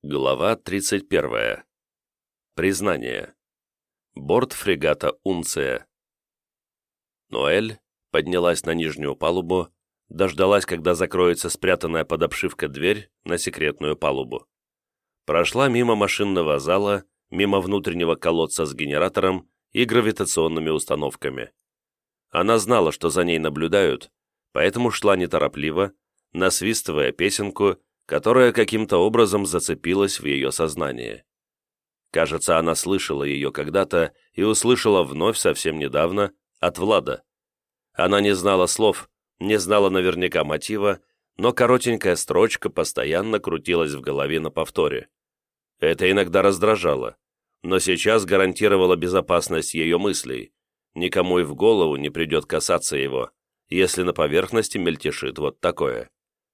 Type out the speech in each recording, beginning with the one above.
Глава 31. Признание. Борт фрегата «Унция». Ноэль поднялась на нижнюю палубу, дождалась, когда закроется спрятанная под обшивкой дверь на секретную палубу. Прошла мимо машинного зала, мимо внутреннего колодца с генератором и гравитационными установками. Она знала, что за ней наблюдают, поэтому шла неторопливо, насвистывая песенку, которая каким-то образом зацепилась в ее сознании. Кажется, она слышала ее когда-то и услышала вновь совсем недавно от Влада. Она не знала слов, не знала наверняка мотива, но коротенькая строчка постоянно крутилась в голове на повторе. Это иногда раздражало, но сейчас гарантировало безопасность ее мыслей. Никому и в голову не придет касаться его, если на поверхности мельтешит вот такое.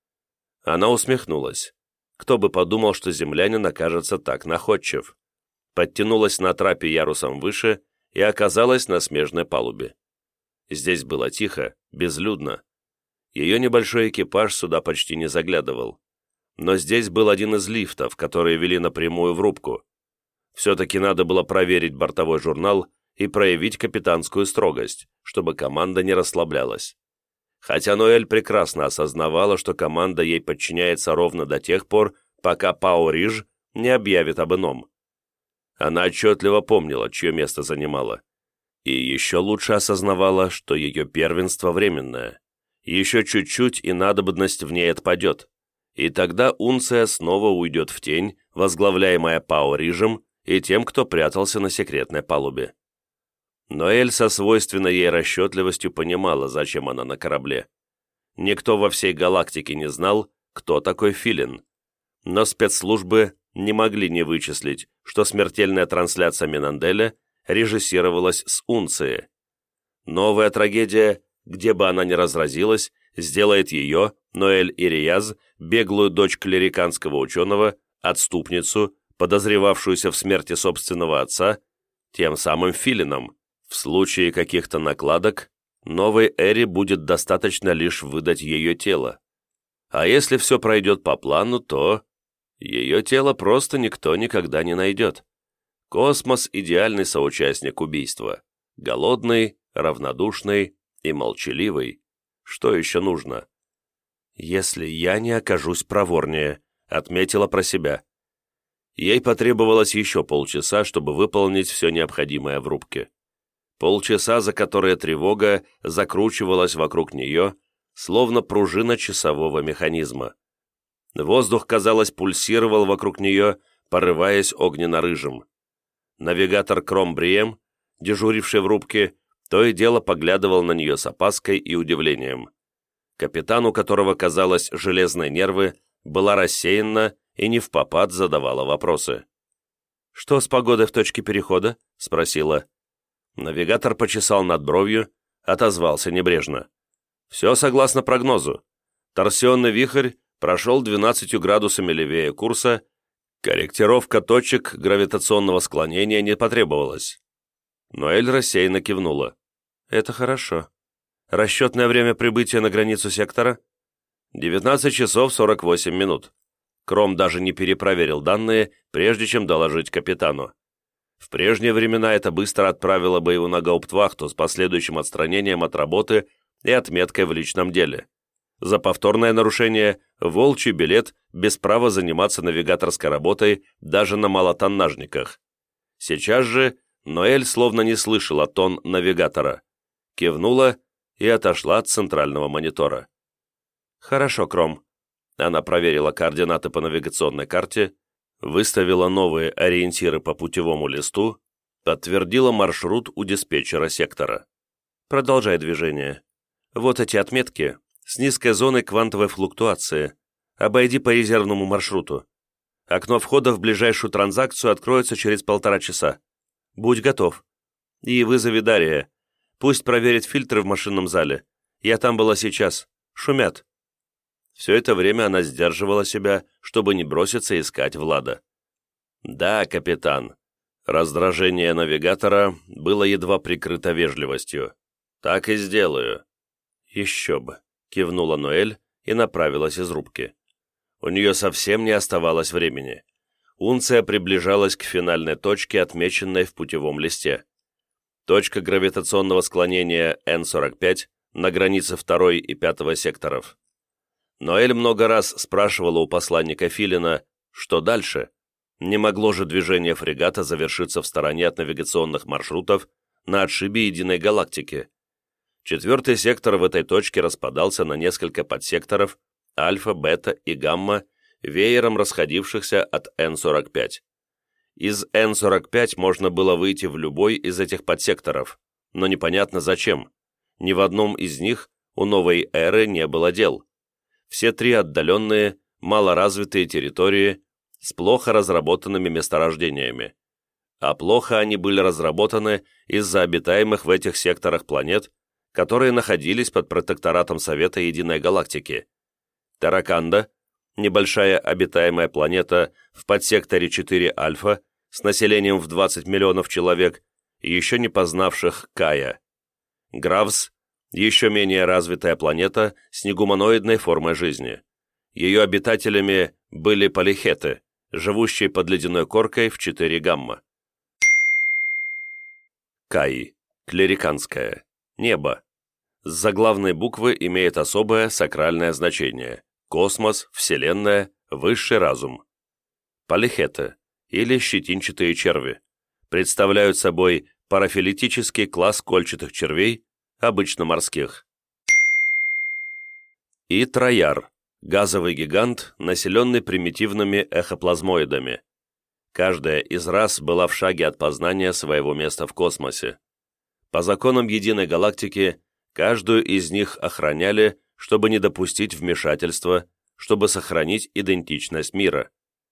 Она усмехнулась. Кто бы подумал, что землянин окажется так находчив. Подтянулась на трапе ярусом выше и оказалась на смежной палубе. Здесь было тихо, безлюдно. Ее небольшой экипаж сюда почти не заглядывал. Но здесь был один из лифтов, которые вели напрямую в рубку. Все-таки надо было проверить бортовой журнал и проявить капитанскую строгость, чтобы команда не расслаблялась. Хотя Ноэль прекрасно осознавала, что команда ей подчиняется ровно до тех пор, пока Пао Риж не объявит об ином. Она отчетливо помнила, чье место занимала. И еще лучше осознавала, что ее первенство временное. Еще чуть-чуть, и надобность в ней отпадет. И тогда Унция снова уйдет в тень, возглавляемая Пао Рижем и тем, кто прятался на секретной палубе. Ноэль со свойственной ей расчетливостью понимала, зачем она на корабле. Никто во всей галактике не знал, кто такой Филин. Но спецслужбы не могли не вычислить, что смертельная трансляция Менанделя режиссировалась с Унции. Новая трагедия, где бы она ни разразилась, сделает ее, Ноэль Ирияз, беглую дочь клериканского ученого, отступницу, подозревавшуюся в смерти собственного отца, тем самым Филином. В случае каких-то накладок, новой эре будет достаточно лишь выдать ее тело. А если все пройдет по плану, то ее тело просто никто никогда не найдет. Космос – идеальный соучастник убийства. Голодный, равнодушный и молчаливый. Что еще нужно? «Если я не окажусь проворнее», – отметила про себя. Ей потребовалось еще полчаса, чтобы выполнить все необходимое в рубке. Полчаса, за которые тревога закручивалась вокруг нее, словно пружина часового механизма. Воздух, казалось, пульсировал вокруг нее, порываясь огненно-рыжим. Навигатор Кром Брием, дежуривший в рубке, то и дело поглядывал на нее с опаской и удивлением. Капитан, у которого, казалось, железные нервы, была рассеянна и невпопад задавала вопросы. «Что с погодой в точке перехода?» — спросила. Навигатор почесал над бровью, отозвался небрежно. «Все согласно прогнозу. Торсионный вихрь прошел 12 градусами левее курса, корректировка точек гравитационного склонения не потребовалась». Ноэль рассеянно кивнула. «Это хорошо. Расчетное время прибытия на границу сектора?» 19 часов 48 минут. Кром даже не перепроверил данные, прежде чем доложить капитану. В прежние времена это быстро отправило бы его на гауптвахту с последующим отстранением от работы и отметкой в личном деле. За повторное нарушение – волчий билет без права заниматься навигаторской работой даже на малотоннажниках. Сейчас же Ноэль словно не слышала тон навигатора. Кивнула и отошла от центрального монитора. «Хорошо, Кром». Она проверила координаты по навигационной карте, выставила новые ориентиры по путевому листу, подтвердила маршрут у диспетчера сектора. «Продолжай движение. Вот эти отметки с низкой зоной квантовой флуктуации. Обойди по резервному маршруту. Окно входа в ближайшую транзакцию откроется через 1,5 часа. Будь готов. И вызови Дария. Пусть проверит фильтры в машинном зале. Я там была сейчас. Шумят». Все это время она сдерживала себя, чтобы не броситься искать Влада. «Да, капитан». Раздражение навигатора было едва прикрыто вежливостью. «Так и сделаю». «Еще бы», — кивнула Ноэль и направилась из рубки. У нее совсем не оставалось времени. Унция приближалась к финальной точке, отмеченной в путевом листе. Точка гравитационного склонения N-45 на границе 2 и 5 секторов. Ноэль много раз спрашивала у посланника Филина, что дальше. Не могло же движение фрегата завершиться в стороне от навигационных маршрутов на отшибе единой галактики. 4-й сектор в этой точке распадался на несколько подсекторов альфа, бета и гамма, веером расходившихся от N-45. Из N-45 можно было выйти в любой из этих подсекторов, но непонятно зачем. Ни в одном из них у новой эры не было дел. Все 3 отдаленные, малоразвитые территории с плохо разработанными месторождениями. А плохо они были разработаны из-за обитаемых в этих секторах планет, которые находились под протекторатом Совета Единой Галактики. Тараканда, небольшая обитаемая планета в подсекторе 4 Альфа с населением в 20 миллионов человек, еще не познавших Кая. Гравс, еще менее развитая планета с негуманоидной формой жизни. Ее обитателями были полихеты, живущие под ледяной коркой в 4 гамма. Каи, клериканское, небо. С заглавной буквы имеет особое сакральное значение. Космос, Вселенная, высший разум. Полихеты, или щетинчатые черви, представляют собой парафилетический класс кольчатых червей, обычно морских. И Трояр, газовый гигант, населенный примитивными эхоплазмоидами. Каждая из рас была в шаге от познания своего места в космосе. По законам единой галактики, каждую из них охраняли, чтобы не допустить вмешательства, чтобы сохранить идентичность мира.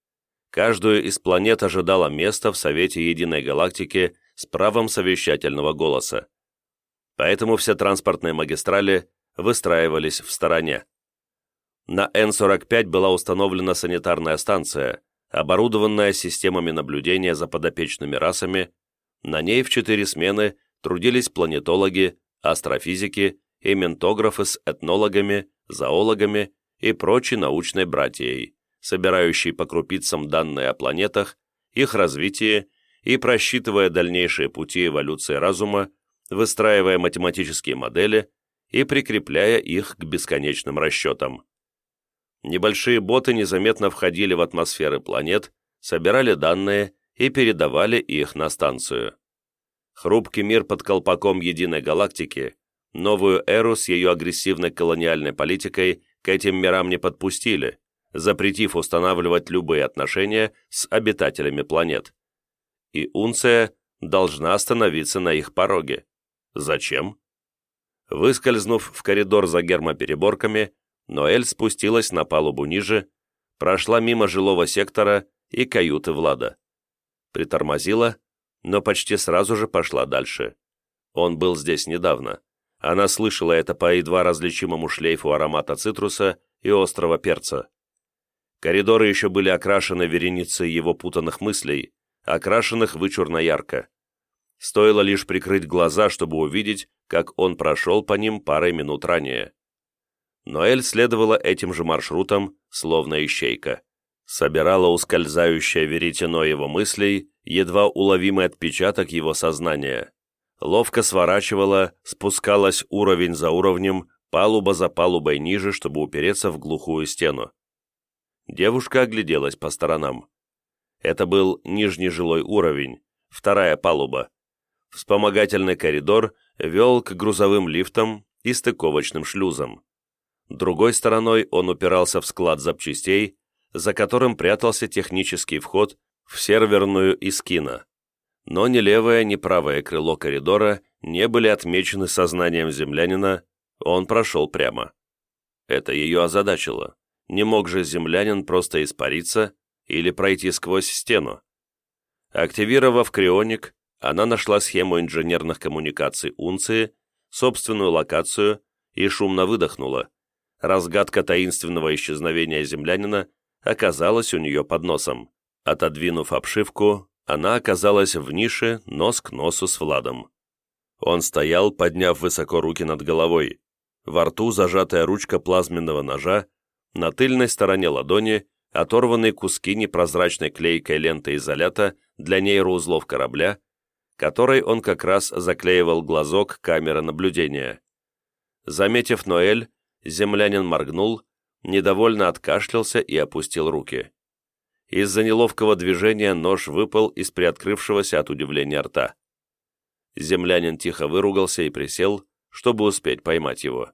Каждую из планет ожидало место в Совете Единой Галактики с правом совещательного голоса. Поэтому все транспортные магистрали выстраивались в стороне. На N-45 была установлена санитарная станция, оборудованная системами наблюдения за подопечными расами. На ней в 4 смены трудились планетологи, астрофизики и ментографы с этнологами, зоологами и прочей научной братьей, собирающей по крупицам данные о планетах, их развитии и просчитывая дальнейшие пути эволюции разума, выстраивая математические модели и прикрепляя их к бесконечным расчетам. Небольшие боты незаметно входили в атмосферы планет, собирали данные и передавали их на станцию. Хрупкий мир под колпаком единой галактики, новую эру с ее агрессивной колониальной политикой к этим мирам не подпустили, запретив устанавливать любые отношения с обитателями планет. И Унция должна остановиться на их пороге. Зачем? Выскользнув в коридор за гермопереборками, Ноэль спустилась на палубу ниже, прошла мимо жилого сектора и каюты Влада. Притормозила, но почти сразу же пошла дальше. Он был здесь недавно. Она слышала это по едва различимому шлейфу аромата цитруса и острого перца. Коридоры еще были окрашены вереницей его путанных мыслей, окрашенных вычурно ярко. Стоило лишь прикрыть глаза, чтобы увидеть, как он прошел по ним парой минут ранее. Ноэль следовала этим же маршрутом, словно ищейка. Собирала ускользающее веретено его мыслей, едва уловимый отпечаток его сознания. Ловко сворачивала, спускалась уровень за уровнем, палуба за палубой ниже, чтобы упереться в глухую стену. Девушка огляделась по сторонам. Это был нижний жилой уровень, 2-я палуба. Вспомогательный коридор вел к грузовым лифтам и стыковочным шлюзам. Другой стороной он упирался в склад запчастей, за которым прятался технический вход в серверную Искина. Но ни левое, ни правое крыло коридора не были отмечены сознанием землянина, он прошел прямо. Это ее озадачило. Не мог же землянин просто испариться или пройти сквозь стену. Активировав крионик, она нашла схему инженерных коммуникаций Унции, собственную локацию и шумно выдохнула. Разгадка таинственного исчезновения землянина оказалась у нее под носом. Отодвинув обшивку, она оказалась в нише нос к носу с Владом. Он стоял, подняв высоко руки над головой. Во рту зажатая ручка плазменного ножа, на тыльной стороне ладони оторванные куски непрозрачной клейкой ленты изолята для нейроузлов корабля, которой он как раз заклеивал глазок камеры наблюдения. Заметив Ноэль, землянин моргнул, недовольно откашлялся и опустил руки. Из-за неловкого движения нож выпал из приоткрывшегося от удивления рта. Землянин тихо выругался и присел, чтобы успеть поймать его.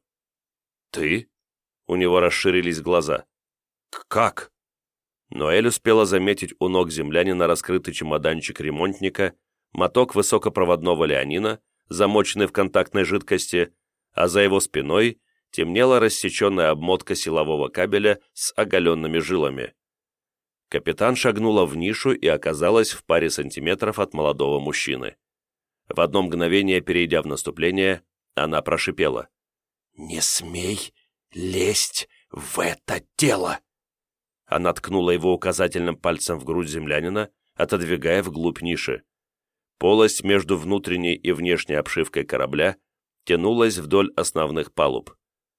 «Ты?» — у него расширились глаза. «Как?» Ноэль успела заметить у ног землянина раскрытый чемоданчик ремонтника, моток высокопроводного леонина, замоченный в контактной жидкости, а за его спиной темнела рассеченная обмотка силового кабеля с оголенными жилами. Капитан шагнула в нишу и оказалась в паре сантиметров от молодого мужчины. В одно мгновение, перейдя в наступление, она прошипела: «Не смей лезть в это дело!» Она ткнула его указательным пальцем в грудь землянина, отодвигая вглубь ниши. Полость между внутренней и внешней обшивкой корабля тянулась вдоль основных палуб.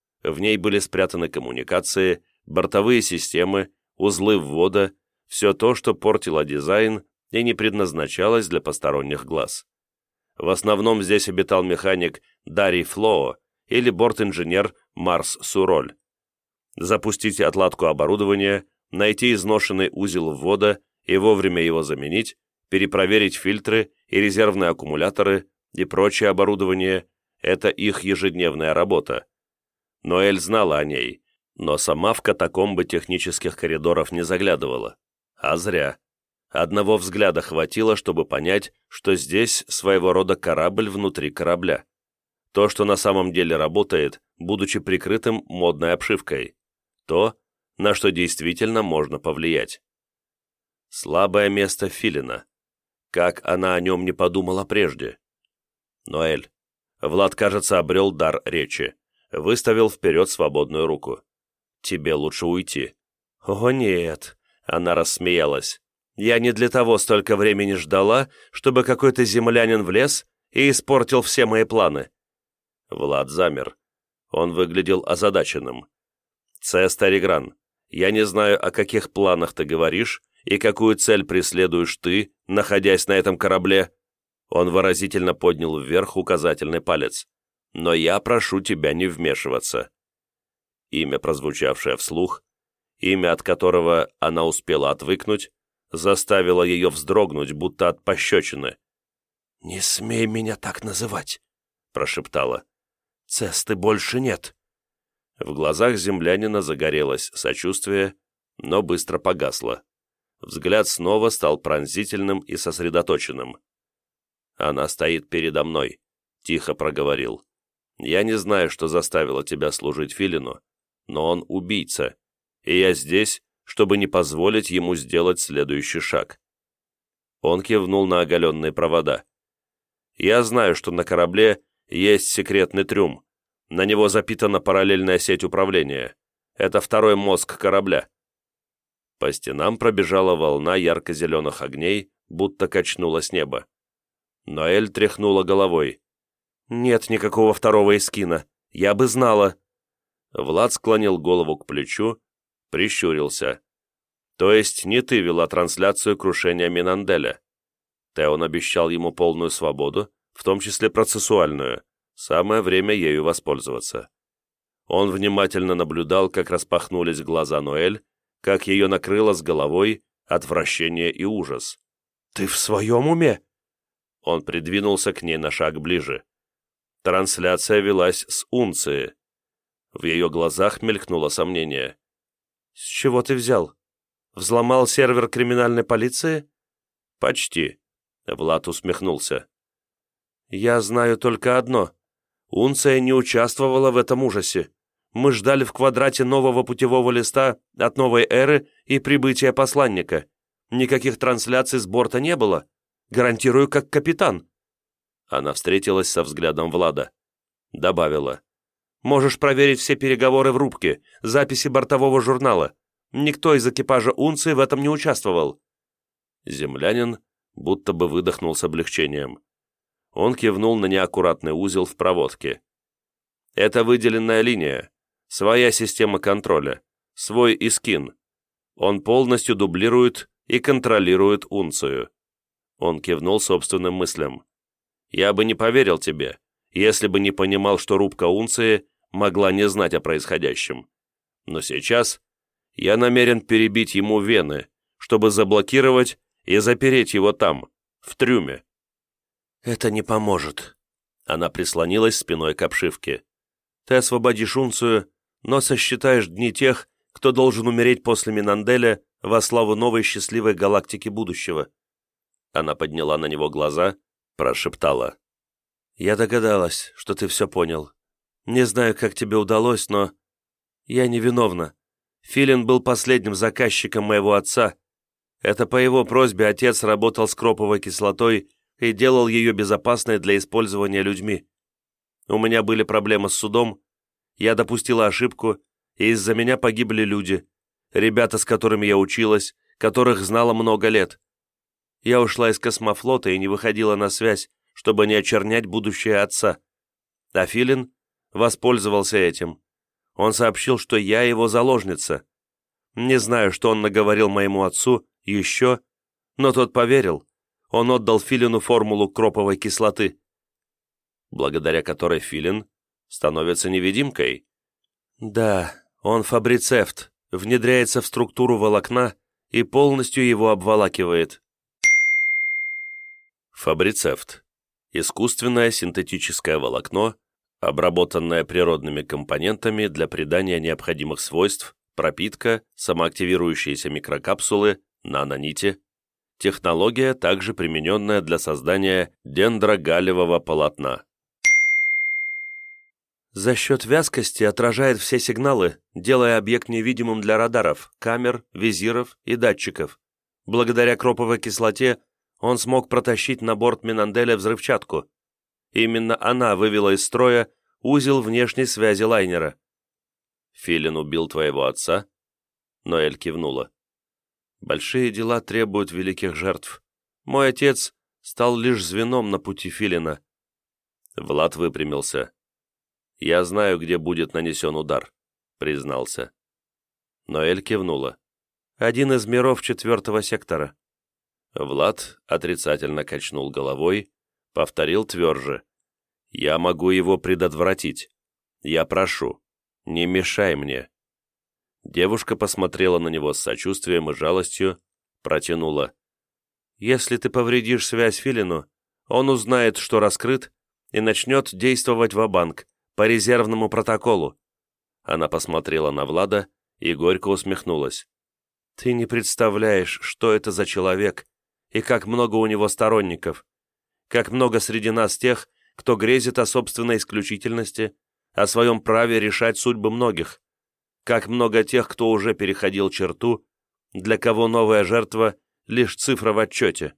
В ней были спрятаны коммуникации, бортовые системы, узлы ввода, все то, что портило дизайн и не предназначалось для посторонних глаз. В основном здесь обитал механик Дарий Флоо или борт-инженер Марс Суроль. Запустить отладку оборудования, найти изношенный узел ввода и вовремя его заменить, перепроверить фильтры и резервные аккумуляторы и прочее оборудование – это их ежедневная работа. Ноэль знала о ней, но сама в катакомбы технических коридоров не заглядывала. А зря. Одного взгляда хватило, чтобы понять, что здесь своего рода корабль внутри корабля. То, что на самом деле работает, будучи прикрытым модной обшивкой. То, на что действительно можно повлиять. Слабое место Филина. Как она о нем не подумала прежде. Ноэль. Влад, кажется, обрел дар речи. Выставил вперед свободную руку. «Тебе лучше уйти». «О, нет», — она рассмеялась. «Я не для того столько времени ждала, чтобы какой-то землянин влез и испортил все мои планы». Влад замер. Он выглядел озадаченным. «Старигран, я не знаю, о каких планах ты говоришь и какую цель преследуешь ты, находясь на этом корабле». Он выразительно поднял вверх указательный палец. «Но я прошу тебя не вмешиваться». Имя, прозвучавшее вслух, имя, от которого она успела отвыкнуть, заставило ее вздрогнуть, будто от пощечины. «Не смей меня так называть», — прошептала. «Цесты больше нет». В глазах землянина загорелось сочувствие, но быстро погасло. Взгляд снова стал пронзительным и сосредоточенным. «Она стоит передо мной», — тихо проговорил. «Я не знаю, что заставило тебя служить Филину, но он убийца, и я здесь, чтобы не позволить ему сделать следующий шаг». Он кивнул на оголенные провода. «Я знаю, что на корабле есть секретный трюм. На него запитана параллельная сеть управления. Это второй мозг корабля». По стенам пробежала волна ярко-зеленых огней, будто качнулось небо. Ноэль тряхнула головой. «Нет никакого второго эскина. Я бы знала». Влад склонил голову к плечу, прищурился. «То есть не ты вела трансляцию крушения Минанделя?» Теон обещал ему полную свободу, в том числе процессуальную. Самое время ею воспользоваться. Он внимательно наблюдал, как распахнулись глаза Ноэль, как ее накрыло с головой отвращение и ужас. «Ты в своем уме?» Он придвинулся к ней на шаг ближе. Трансляция велась с Унции. В ее глазах мелькнуло сомнение. «С чего ты взял? Взломал сервер криминальной полиции?» «Почти», — Влад усмехнулся. «Я знаю только одно. Унция не участвовала в этом ужасе. Мы ждали в квадрате нового путевого листа от новой эры и прибытия посланника. Никаких трансляций с борта не было. Гарантирую, как капитан». Она встретилась со взглядом Влада. Добавила. «Можешь проверить все переговоры в рубке, записи бортового журнала. Никто из экипажа Унции в этом не участвовал». Землянин будто бы выдохнул с облегчением. Он кивнул на неаккуратный узел в проводке. «Это выделенная линия, своя система контроля, свой искин. Он полностью дублирует и контролирует унцию. Он кивнул собственным мыслям. Я бы не поверил тебе, если бы не понимал, что рубка унции могла не знать о происходящем. Но сейчас я намерен перебить ему вены, чтобы заблокировать и запереть его там, в трюме. Это не поможет. Она прислонилась спиной к обшивке. Ты освободишь унцию, но сосчитаешь дни тех, кто должен умереть после Минанделя во славу новой счастливой галактики будущего. Она подняла на него глаза, прошептала. «Я догадалась, что ты все понял. Не знаю, как тебе удалось, но... Я невиновна. Филин был последним заказчиком моего отца. Это по его просьбе отец работал с кроповой кислотой и делал ее безопасной для использования людьми. У меня были проблемы с судом, я допустила ошибку, и из-за меня погибли люди, ребята, с которыми я училась, которых знала много лет. Я ушла из космофлота и не выходила на связь, чтобы не очернять будущее отца. А Филин воспользовался этим. Он сообщил, что я его заложница. Не знаю, что он наговорил моему отцу еще, но тот поверил. Он отдал Филину формулу кроповой кислоты, благодаря которой Филин становится невидимкой. Да, он фабрицефт, внедряется в структуру волокна и полностью его обволакивает. Фабрицефт – искусственное синтетическое волокно, обработанное природными компонентами для придания необходимых свойств, пропитка, самоактивирующиеся микрокапсулы, нанонити. Технология, также примененная для создания дендрогаллевого полотна. За счет вязкости отражает все сигналы, делая объект невидимым для радаров, камер, визиров и датчиков. Благодаря кроповой кислоте он смог протащить на борт Минанделя взрывчатку. Именно она вывела из строя узел внешней связи лайнера. «Филин убил твоего отца?» Ноэль кивнула. «Большие дела требуют великих жертв. Мой отец стал лишь звеном на пути Филина». Влад выпрямился. «Я знаю, где будет нанесен удар», — признался. Ноэль кивнула. «Один из миров 4-го сектора». Влад отрицательно качнул головой, повторил тверже. «Я могу его предотвратить. Я прошу, не мешай мне». Девушка посмотрела на него с сочувствием и жалостью, протянула. «Если ты повредишь связь Филину, он узнает, что раскрыт, и начнет действовать ва-банк, по резервному протоколу». Она посмотрела на Влада и горько усмехнулась. «Ты не представляешь, что это за человек, и как много у него сторонников, как много среди нас тех, кто грезит о собственной исключительности, о своем праве решать судьбы многих, как много тех, кто уже переходил черту, для кого новая жертва — лишь цифра в отчете».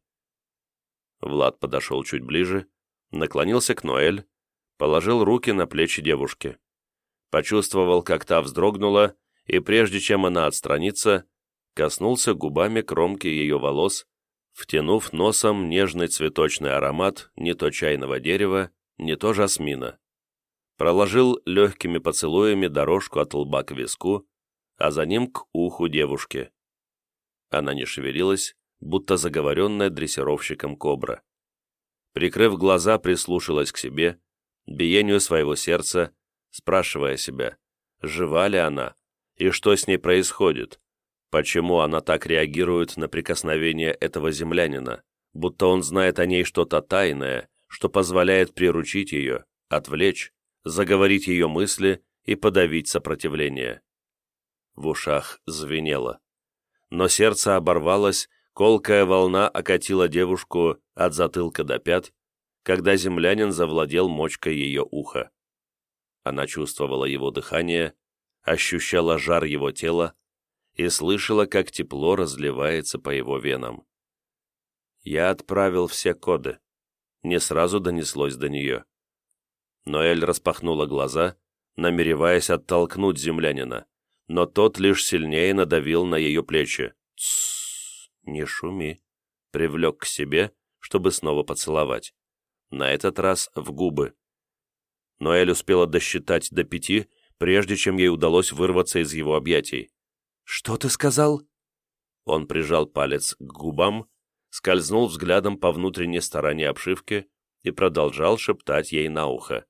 Влад подошел чуть ближе, наклонился к Ноэль, положил руки на плечи девушки. Почувствовал, как та вздрогнула, и прежде чем она отстранится, коснулся губами кромки ее волос, втянув носом нежный цветочный аромат не то чайного дерева, не то жасмина. Проложил легкими поцелуями дорожку от лба к виску, а за ним к уху девушки. Она не шевелилась, будто заговоренная дрессировщиком кобра. Прикрыв глаза, прислушалась к себе, биению своего сердца, спрашивая себя, жива ли она, и что с ней происходит, почему она так реагирует на прикосновение этого землянина, будто он знает о ней что-то тайное, что позволяет приручить ее, отвлечь, заговорить ее мысли и подавить сопротивление. В ушах звенело. Но сердце оборвалось, колкая волна окатила девушку от затылка до пят, когда землянин завладел мочкой ее уха. Она чувствовала его дыхание, ощущала жар его тела и слышала, как тепло разливается по его венам. «Я отправил все коды», — не сразу донеслось до нее. Ноэль распахнула глаза, намереваясь оттолкнуть землянина, но тот лишь сильнее надавил на ее плечи. «Тссс, не шуми», — привлек к себе, чтобы снова поцеловать. На этот раз в губы. Ноэль успела досчитать до 5, прежде чем ей удалось вырваться из его объятий. «Что ты сказал?» Он прижал палец к губам, скользнул взглядом по внутренней стороне обшивки и продолжал шептать ей на ухо.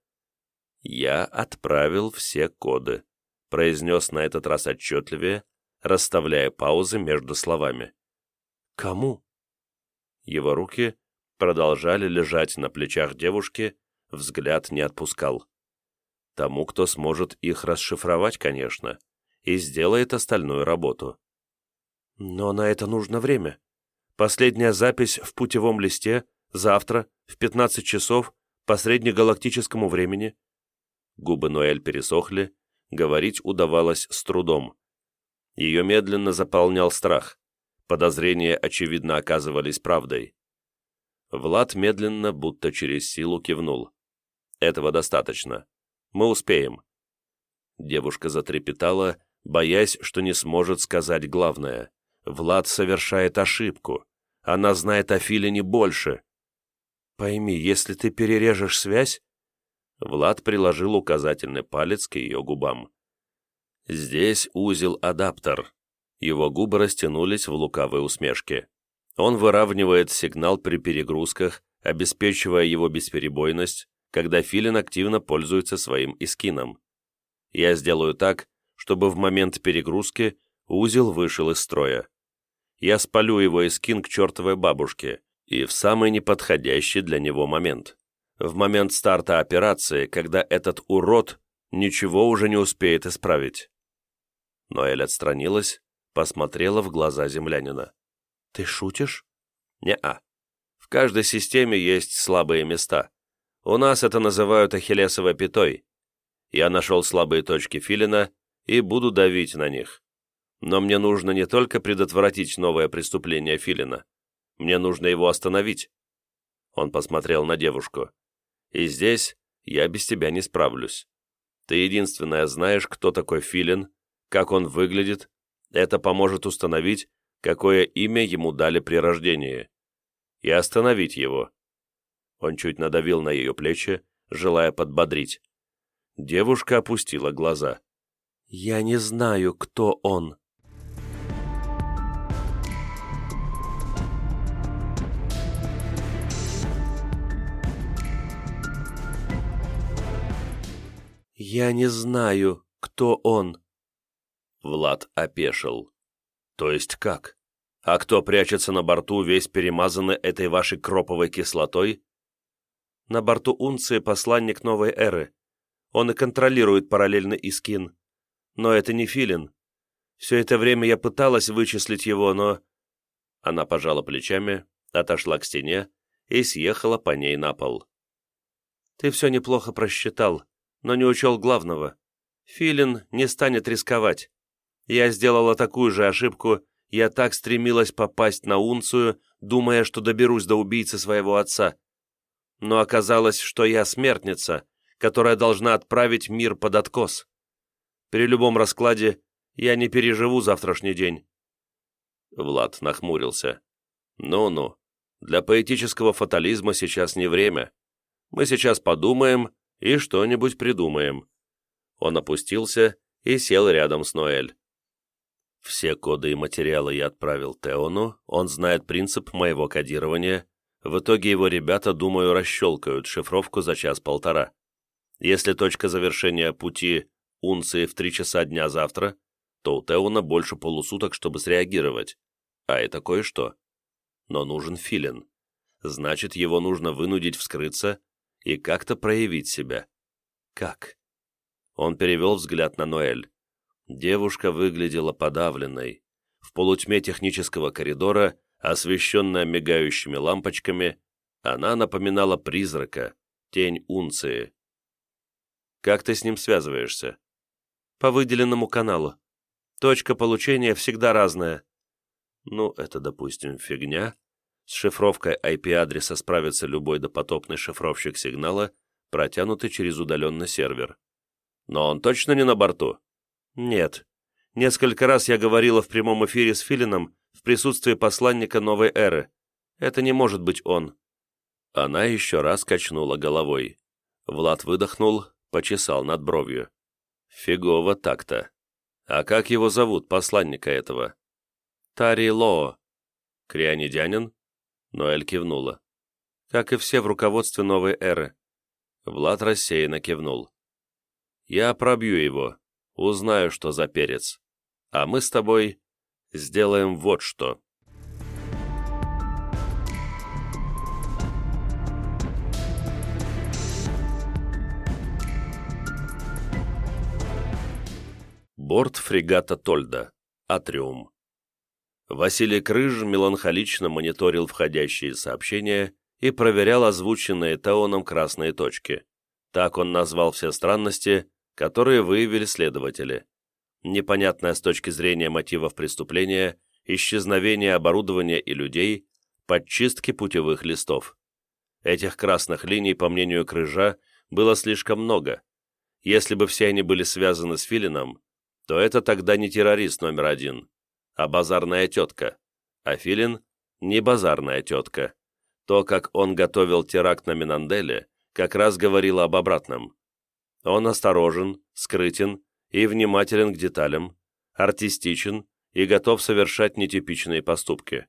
«Я отправил все коды», — произнес на этот раз отчетливее, расставляя паузы между словами. «Кому?» Его руки продолжали лежать на плечах девушки, взгляд не отпускал. Тому, кто сможет их расшифровать, конечно, и сделает остальную работу. Но на это нужно время. Последняя запись в путевом листе завтра в 15 часов по среднегалактическому времени. Губы Ноэль пересохли, говорить удавалось с трудом. Ее медленно заполнял страх. Подозрения, очевидно, оказывались правдой. Влад медленно, будто через силу, кивнул. «Этого достаточно. Мы успеем». Девушка затрепетала, боясь, что не сможет сказать главное. Влад совершает ошибку. Она знает о Филине больше. «Пойми, если ты перережешь связь...» Влад приложил указательный палец к ее губам. «Здесь узел-адаптер». Его губы растянулись в лукавой усмешке. Он выравнивает сигнал при перегрузках, обеспечивая его бесперебойность, когда Филин активно пользуется своим искином. Я сделаю так, чтобы в момент перегрузки узел вышел из строя. Я спалю его искин к чертовой бабушке, и в самый неподходящий для него момент. В момент старта операции, когда этот урод ничего уже не успеет исправить. Ноэль отстранилась, посмотрела в глаза землянина. «Ты шутишь?» «Не-а. В каждой системе есть слабые места. У нас это называют ахиллесовой пятой. Я нашел слабые точки Филина и буду давить на них. Но мне нужно не только предотвратить новое преступление Филина. Мне нужно его остановить». Он посмотрел на девушку. «И здесь я без тебя не справлюсь. Ты единственная знаешь, кто такой Филин, как он выглядит. Это поможет установить, какое имя ему дали при рождении. И остановить его». Он чуть надавил на ее плечи, желая подбодрить. Девушка опустила глаза. «Я не знаю, кто он». «Я не знаю, кто он». Влад опешил. «То есть как? А кто прячется на борту, весь перемазанный этой вашей кроповой кислотой?» «На борту Унции посланник новой эры. Он и контролирует параллельно Искин. Но это не Филин. Все это время я пыталась вычислить его, но...» Она пожала плечами, отошла к стене и съехала по ней на пол. «Ты все неплохо просчитал, но не учел главного. Филин не станет рисковать. Я сделала такую же ошибку, я так стремилась попасть на Унцию, думая, что доберусь до убийцы своего отца. Но оказалось, что я смертница, которая должна отправить мир под откос. При любом раскладе я не переживу завтрашний день». Влад нахмурился. «Ну-ну, для поэтического фатализма сейчас не время. Мы сейчас подумаем и что-нибудь придумаем». Он опустился и сел рядом с Ноэль. «Все коды и материалы я отправил Теону, он знает принцип моего кодирования. В итоге его ребята, думаю, расщелкают шифровку за час-полтора. Если точка завершения пути Унции в 3 часа дня завтра, то у Теона больше полусуток, чтобы среагировать. А это кое-что. Но нужен Филин. Значит, его нужно вынудить вскрыться и как-то проявить себя. Как?» Он перевел взгляд на Ноэль. Девушка выглядела подавленной. В полутьме технического коридора, освещенная мигающими лампочками, она напоминала призрака, тень Унции. «Как ты с ним связываешься?» «По выделенному каналу. Точка получения всегда разная». «Ну, это, допустим, фигня. С шифровкой IP-адреса справится любой допотопный шифровщик сигнала, протянутый через удаленный сервер. Но он точно не на борту?» «Нет. Несколько раз я говорила в прямом эфире с Филином в присутствии посланника новой эры. Это не может быть он». Она еще раз качнула головой. Влад выдохнул, почесал над бровью. «Фигово так-то. А как его зовут, посланника этого?» Тари Лоо. Крионидянин? Ноэль кивнула. Как и все в руководстве новой эры. Влад рассеянно кивнул. Я пробью его, узнаю, что за перец. А мы с тобой сделаем вот что. Борт фрегата Тольда. Атриум. Василий Крыж меланхолично мониторил входящие сообщения и проверял озвученные Теоном красные точки. Так он назвал все странности, которые выявили следователи. Непонятное с точки зрения мотивов преступления, исчезновение оборудования и людей, подчистки путевых листов. Этих красных линий, по мнению Крыжа, было слишком много. Если бы все они были связаны с Филином, то это тогда не террорист номер один, а базарная тетка. А Филин – не базарная тетка. То, как он готовил теракт на Минанделе, как раз говорило об обратном. Он осторожен, скрытен и внимателен к деталям, артистичен и готов совершать нетипичные поступки.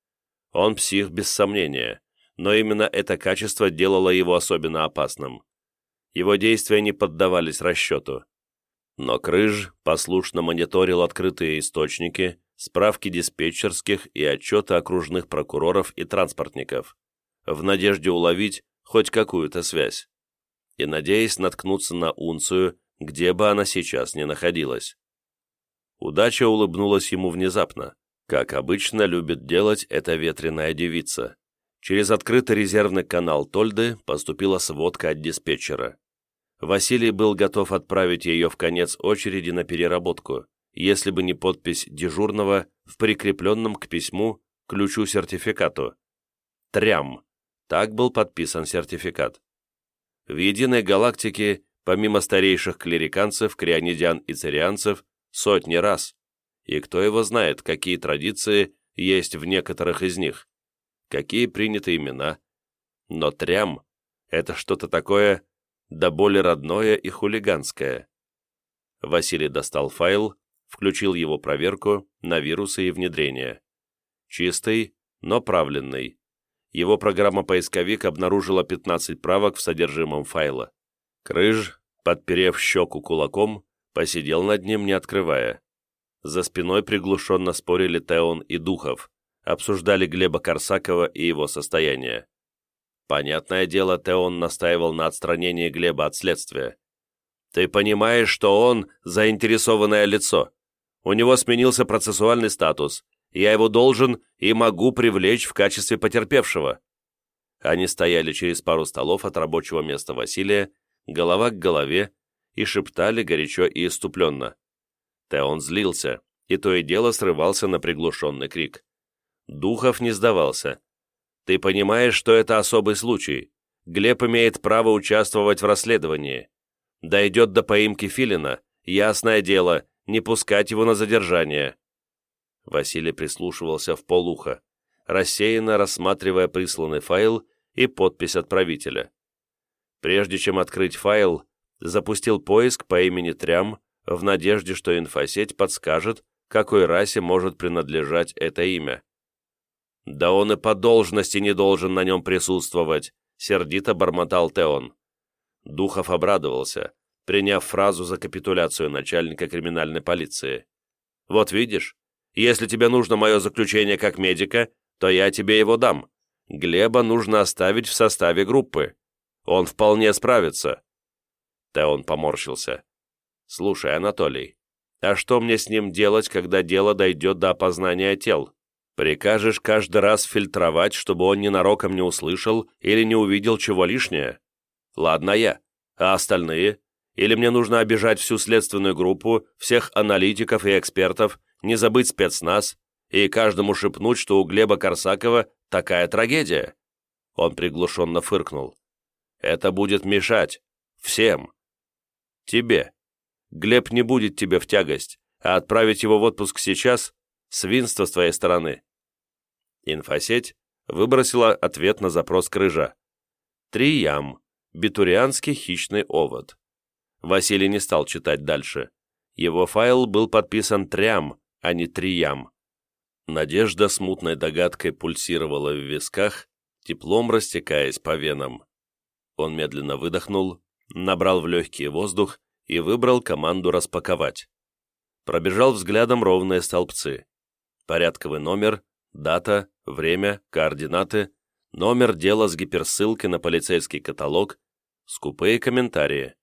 Он псих без сомнения, но именно это качество делало его особенно опасным. Его действия не поддавались расчету. Но Крыж послушно мониторил открытые источники, справки диспетчерских и отчеты окружных прокуроров и транспортников, в надежде уловить хоть какую-то связь, и надеясь наткнуться на унцию, где бы она сейчас ни находилась. Удача улыбнулась ему внезапно, как обычно любит делать эта ветреная девица. Через открытый резервный канал Тольды поступила сводка от диспетчера. Василий был готов отправить ее в конец очереди на переработку, если бы не подпись дежурного в прикрепленном к письму ключу-сертификату. Трям. Так был подписан сертификат. В единой галактике, помимо старейших клириканцев, крионидян и цирианцев, сотни рас. И кто его знает, какие традиции есть в некоторых из них, какие приняты имена. Но трям — это что-то такое да более родное и хулиганское. Василий достал файл, включил его проверку на вирусы и внедрение. Чистый, но правленный. Его программа-поисковик обнаружила 15 правок в содержимом файла. Крыж, подперев щеку кулаком, посидел над ним, не открывая. За спиной приглушенно спорили Теон и Духов, обсуждали Глеба Корсакова и его состояние. Понятное дело, Теон настаивал на отстранении Глеба от следствия. «Ты понимаешь, что он заинтересованное лицо. У него сменился процессуальный статус. Я его должен и могу привлечь в качестве потерпевшего». Они стояли через пару столов от рабочего места Василия, голова к голове, и шептали горячо и иступленно. Теон злился, и то и дело срывался на приглушенный крик. Духов не сдавался. «Ты понимаешь, что это особый случай. Глеб имеет право участвовать в расследовании. Дойдет до поимки Филина, ясное дело, не пускать его на задержание». Василий прислушивался вполуха, рассеянно рассматривая присланный файл и подпись отправителя. Прежде чем открыть файл, запустил поиск по имени Трям в надежде, что инфосеть подскажет, какой расе может принадлежать это имя. «Да он и по должности не должен на нем присутствовать», — сердито бормотал Теон. Духов обрадовался, приняв фразу за капитуляцию начальника криминальной полиции. «Вот видишь, если тебе нужно мое заключение как медика, то я тебе его дам. Глеба нужно оставить в составе группы. Он вполне справится». Теон поморщился. «Слушай, Анатолий, а что мне с ним делать, когда дело дойдет до опознания тел? Прикажешь каждый раз фильтровать, чтобы он ненароком не услышал или не увидел чего лишнее? Ладно я, а остальные? Или мне нужно обижать всю следственную группу, всех аналитиков и экспертов, не забыть спецназ и каждому шепнуть, что у Глеба Корсакова такая трагедия?» Он приглушенно фыркнул. «Это будет мешать. Всем. Тебе. Глеб не будет тебе в тягость, а отправить его в отпуск сейчас — свинство с твоей стороны». Инфосеть выбросила ответ на запрос Крыжа. Триям. Битурианский хищный овод. Василий не стал читать дальше. Его файл был подписан Трям, а не Триям. Надежда смутной догадкой пульсировала в висках, теплом растекаясь по венам. Он медленно выдохнул, набрал в легкий воздух и выбрал команду распаковать. Пробежал взглядом ровные столбцы. Порядковый номер, дата, время, координаты, номер дела с гиперссылкой на полицейский каталог, скупые комментарии.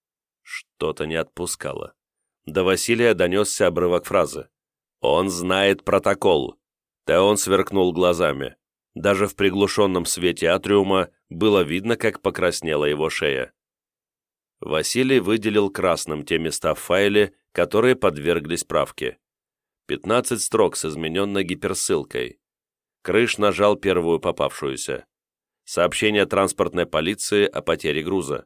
Что-то не отпускало. До Василия донесся обрывок фразы. «Он знает протокол». Теон сверкнул глазами. Даже в приглушенном свете атриума было видно, как покраснела его шея. Василий выделил красным те места в файле, которые подверглись правке. 15 строк с измененной гиперссылкой. Крыш нажал первую попавшуюся. Сообщение транспортной полиции о потере груза.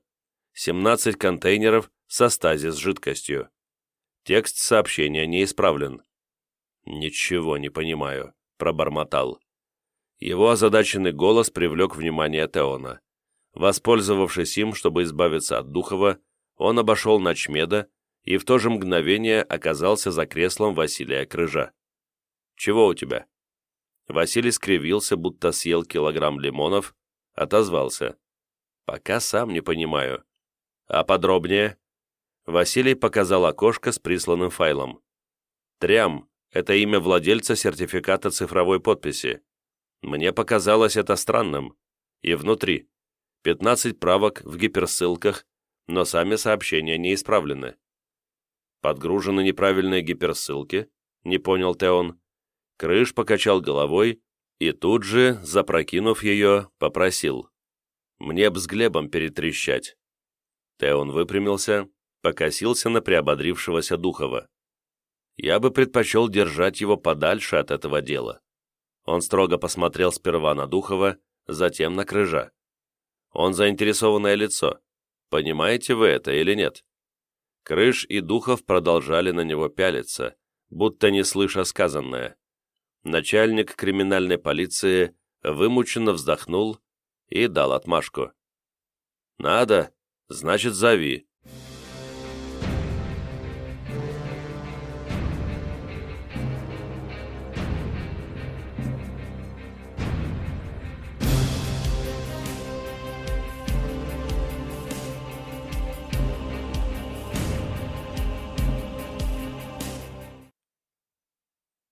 17 контейнеров со стазис жидкостью. Текст сообщения не исправлен. «Ничего не понимаю», — пробормотал. Его озадаченный голос привлек внимание Теона. Воспользовавшись им, чтобы избавиться от Духова, он обошел Ночмеда и в то же мгновение оказался за креслом Василия Крыжа. «Чего у тебя?» Василий скривился, будто съел килограмм лимонов, отозвался. «Пока сам не понимаю». «А подробнее?» Василий показал окошко с присланным файлом. «Трям» — это имя владельца сертификата цифровой подписи. Мне показалось это странным. И внутри. 15 правок в гиперссылках, но сами сообщения не исправлены. «Подгружены неправильные гиперссылки?» — не понял Теон. Крыш покачал головой и тут же, запрокинув ее, попросил. «Мне б с Глебом перетрещать». Теон выпрямился, покосился на приободрившегося Духова. «Я бы предпочел держать его подальше от этого дела». Он строго посмотрел сперва на Духова, затем на Крыжа. «Он заинтересованное лицо. Понимаете вы это или нет?» Крыж и Духов продолжали на него пялиться, будто не слыша сказанное. Начальник криминальной полиции вымученно вздохнул и дал отмашку. «Надо, значит, зови»,